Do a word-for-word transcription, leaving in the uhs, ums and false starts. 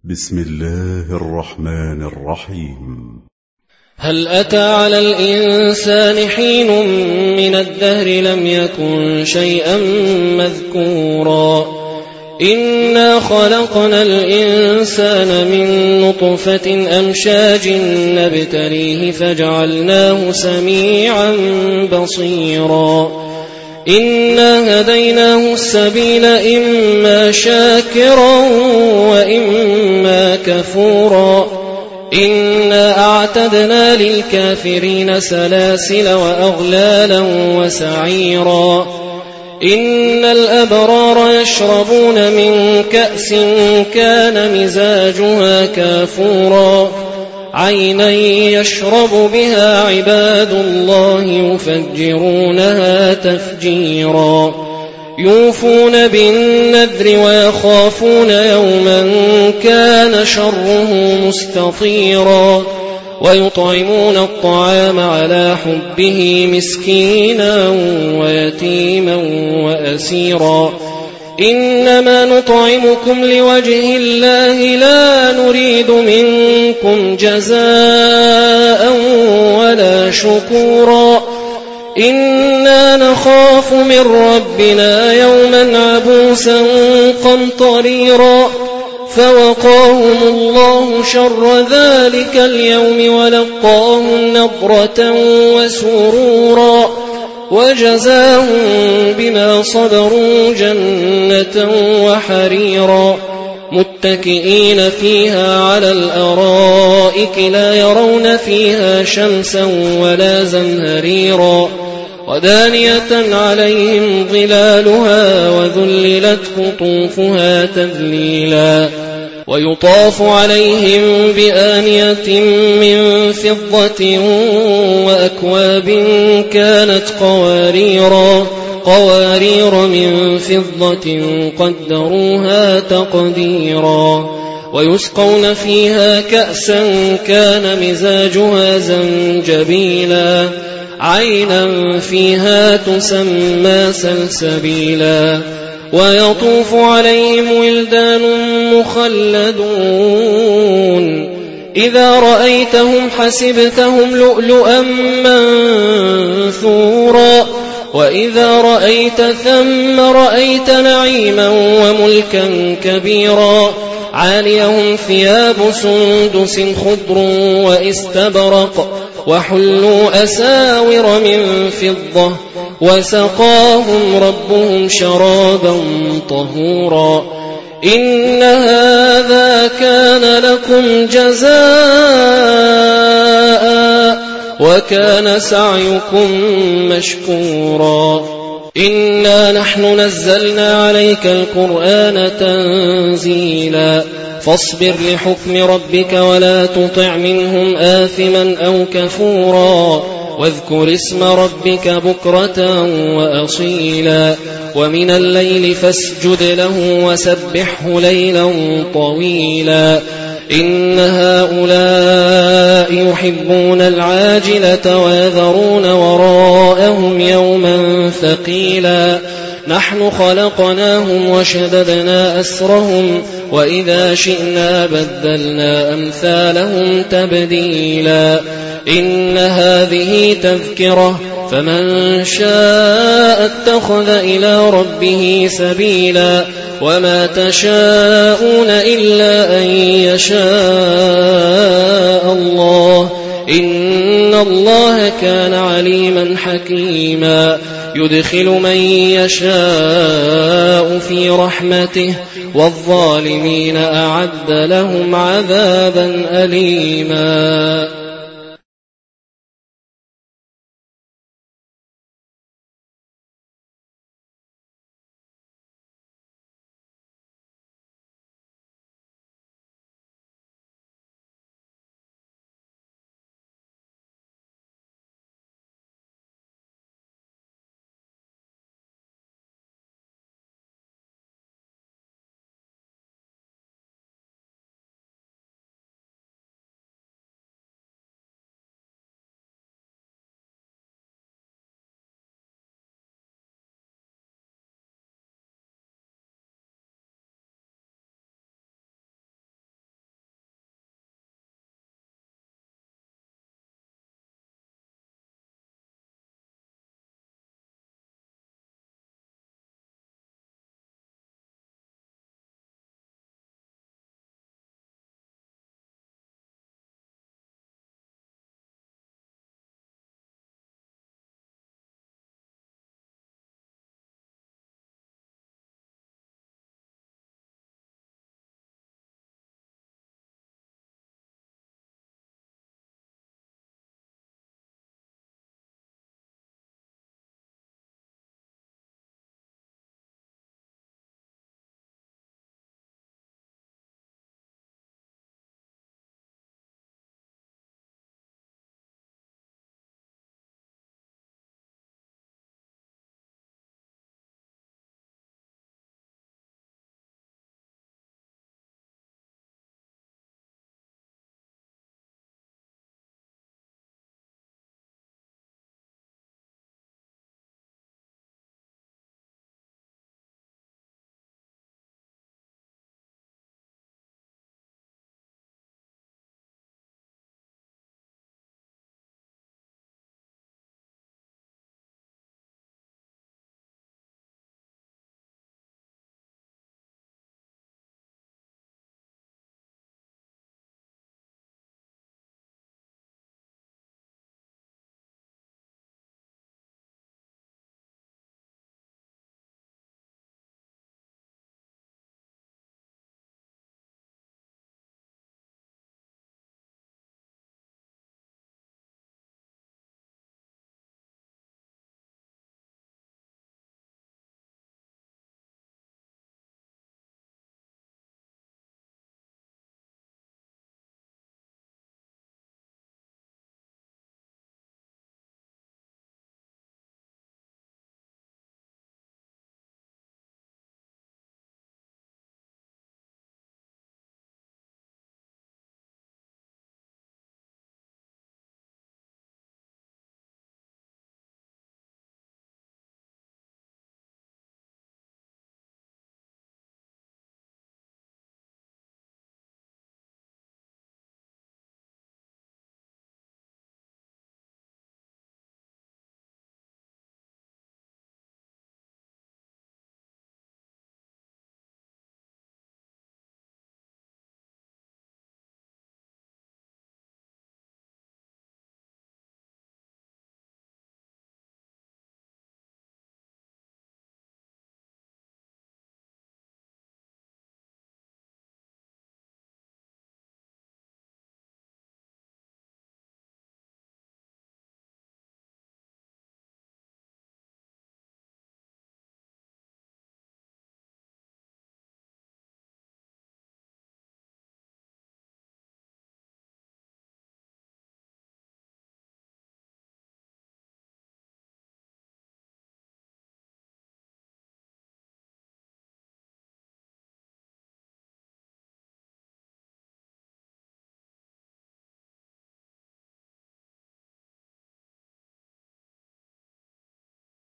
بسم الله الرحمن الرحيم. هل أتى على الإنسان حين من الدهر لم يكن شيئا مذكورا إنا خلقنا الإنسان من نطفة أمشاج نبتليه فجعلناه سميعا بصيرا إنا هديناه السبيل إما شاكرا وإما كفورا إنا أعتدنا للكافرين سلاسل وأغلالا وسعيرا إن الأبرار يشربون من كأس كان مزاجها كافورا عينا يشرب بها عباد الله يفجرونها تفجيرا يوفون بالنذر ويخافون يوما كان شره مستطيرا ويطعمون الطعام على حبه مسكينا ويتيما وأسيرا إنما نطعمكم لوجه الله لا نريد منكم جزاء ولا شكورا إنا نخاف من ربنا يوما عبوسا قمطريرا فوقاهم الله شر ذلك اليوم ولقاهم نضرة وسرورا وجزاهم بما صبروا جنة وحريرا متكئين فيها على الأرائك لا يرون فيها شمسا ولا زمهريرا ودانية عليهم ظلالها وذللت قطوفها تذليلا ويطاف عليهم بآنية من فضة وأكواب كانت قواريرا قوارير من فضة قدروها تقديرا ويسقون فيها كأسا كان مزاجها زنجبيلا عينا فيها تسمى سلسبيلا ويطوف عليهم ولدان مخلدون إذا رأيتهم حسبتهم لؤلؤا منثورا وإذا رأيت ثم رأيت نعيما وملكا كبيرا عاليهم ثياب سندس خضر واستبرق وحلوا أساور من فضة وسقاهم ربهم شرابا طهورا إن هذا كان لكم جزاء وكان سعيكم مشكورا إنا نحن نزلنا عليك القرآن تنزيلا فاصبر لحكم ربك ولا تطع منهم آثما أو كفورا واذكر اسم ربك بكرة وأصيلا ومن الليل فاسجد له وسبحه ليلا طويلا إن هؤلاء يحبون العاجلة ويذرون وراءهم يوما ثقيلا نحن خلقناهم وشددنا أسرهم وإذا شئنا بدلنا أمثالهم تبديلا إن هذه تذكرة فمن شاء اتخذ إلى ربه سبيلا وما تشاءون إلا أن يشاء الله إن الله كان عليما حكيما يدخل من يشاء في رحمته والظالمين أعد لهم عذابا أليما.